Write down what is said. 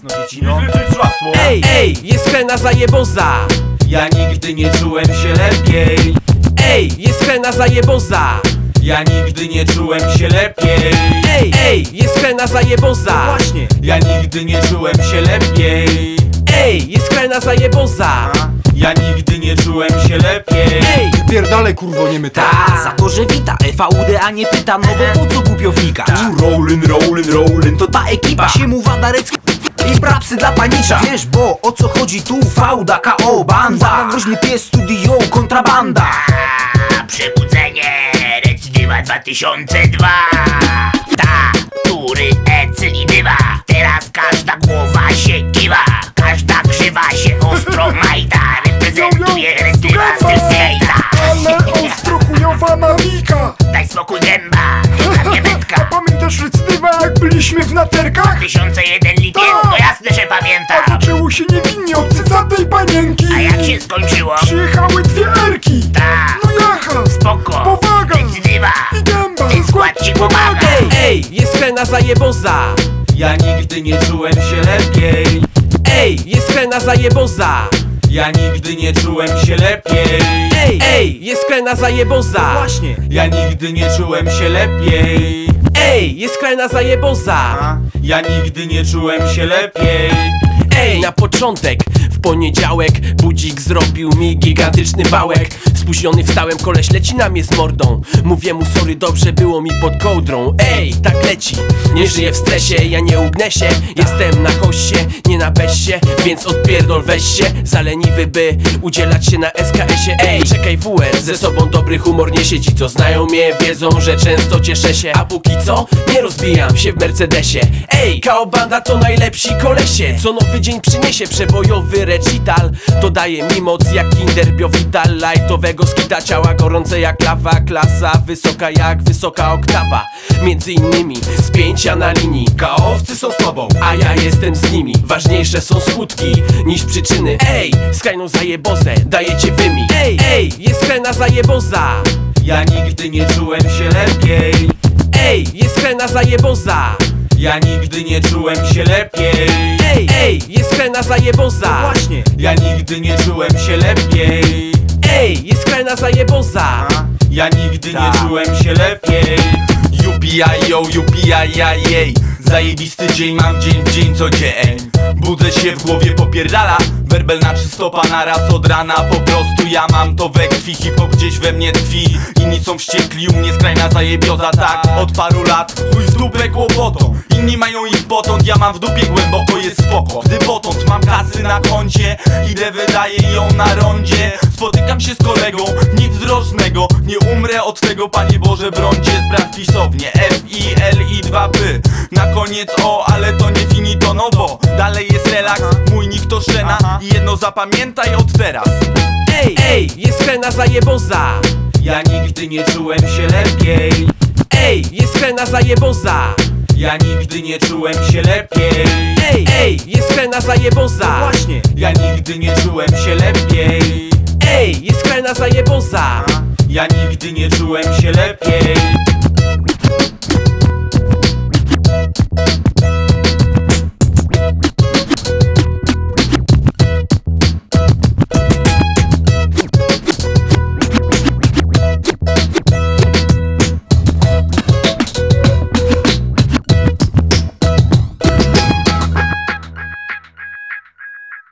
no dzieci, no. Ej, jest krena zajeboza. Ja nigdy nie czułem się lepiej. Ej, jest krena zajeboza. Ja nigdy nie czułem się lepiej. Ej, jest krena zajeboza. Właśnie. Ja nigdy nie czułem się lepiej. Ej, jest krena zajeboza. Ja nigdy nie czułem się lepiej. Ej, Pierdalej kurwo, nie myta. Za to, że wita EVUD, a nie pyta, no bo po co głupio wnikać? Rollin, To ta ekipa się mu Wadarecki i brapsy dla panicza. Wiesz, bo o co chodzi tu? Fauda, KO, banda, groźny pies, studio, kontrabanda. Przebudzenie, recydywa 2002. Ta, który recydywa. Teraz każda głowa się kiwa. Każda krzywa się ostro majda. Reprezentuje recydywa styl skejta. Ale ostro chujowa mawika. Daj spokój gęba, na mnie metka. Pamiętasz recydywa, jak byliśmy w naterkach? 2001 lipiec, no jasne, że pamiętam. Zaczęło się niewinnie od cycatej panienki. A jak się skończyło? Przyjechały dwie erki. Ta, No jacha, spoko, powaga recydywa. i gęba. Ten skład ci pomaga. ej, jest krena zajeboza. Ja nigdy nie czułem się lepiej. Ej, jest krena zajeboza. Ja nigdy nie czułem się lepiej. Ej, jest krena zajeboza. Właśnie. Ja nigdy nie czułem się lepiej. Ej, jest krena zajeboza. Ja nigdy nie czułem się lepiej. Ej, na początek, w poniedziałek budzik zrobił mi gigantyczny wałek. Spóźniony wstałem, koleś leci na mnie z mordą. Mówię mu sorry, dobrze było mi pod kołdrą. Ej, tak leci, nie żyję w stresie, ja nie ugnę się. Jestem na hoście, nie na beście, więc odpierdol weź się. Zaleniwy by udzielać się na SKS-ie. Ej, czekaj WR, ze sobą dobry humor niesie. Ci co znają mnie wiedzą, że często cieszę się. A póki co, nie rozbijam się w Mercedesie. Ej, KO Banda to najlepsi kolesie. Co nowy dzień przyniesie przebojowy recital. To daje mi moc jak Kinder Biovital. Lightowego skita, ciała gorące jak lawa. Klasa wysoka jak wysoka oktawa. Między innymi spięcia na linii. KO-owcy są z tobą, a ja jestem z nimi. Ważniejsze są skutki niż przyczyny. Ej, skrajną zajebozę dajecie wy mi. Ej, jest krena zajeboza. Ja nigdy nie czułem się lepiej. Ej, jest krena zajeboza. Ja nigdy nie czułem się lepiej. Ej, jest krena zajeboza. Właśnie. Ja nigdy nie czułem się lepiej. Ej, jest krena zajeboza. Ja nigdy nie czułem się lepiej. UPI, zajebisty dzień mam dzień w dzień co dzień. Budzę się w głowie popierdala. Werbel na 3 stopa naraz od rana. Po prostu ja mam to we krwi. Hip-hop gdzieś we mnie tkwi. Inni są wściekli, u mnie skrajna zajebioza. Tak, od paru lat chuj w dupę kłopotą. Inni mają ich potąd, ja mam w dupie głęboko, jest spoko. Gdy potąd mam kasy na koncie, idę wydaję ją na rondzie. Spotykam się z kolegą, nic drożnego. Nie umrę od tego, Panie Boże brońcie. Sprawdź pisownię, FILI2P. Na koniec O, ale to nie finito, no bo dalej jest relaks, mój nick to szczena. I jedno zapamiętaj od teraz. Ej, jest krena zajeboza. Ja nigdy nie czułem się lepiej. Ej, jest krena zajeboza. Ja nigdy nie czułem się lepiej. Ej, jest krena zajeboza. Właśnie. Ja nigdy nie czułem się lepiej. Ej, jest krena zajeboza. Ja nigdy nie czułem się lepiej.